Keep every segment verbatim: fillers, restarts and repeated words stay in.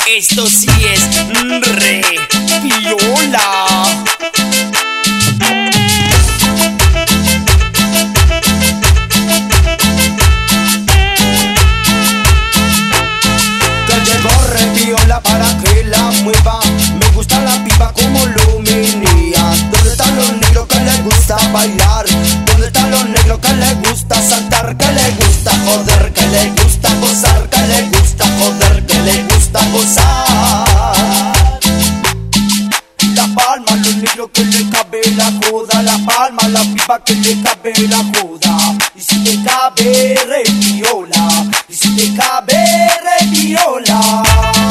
Esto sí es re piola. Piola para que la mueva. Me gusta la piba como lo menea. ¿Dónde están los negros que les gusta bailar? ¿Dónde están los negros que les gusta saltar? Que les gusta joder, que les gusta gozar, que les gusta joder, que les gusta gozar. La palma, los negros que le cabe la joda. La palma, la piba que le cabe la joda. Y si te cabe re piola, y si te cabe re piola.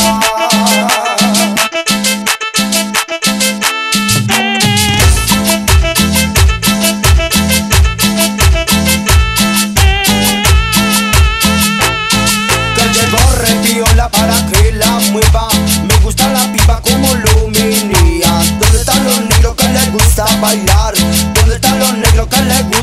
Para que la mueva. Me gusta la piba como lo menea. ¿Dónde están los negros que les gusta bailar? ¿Dónde están los negros que les gusta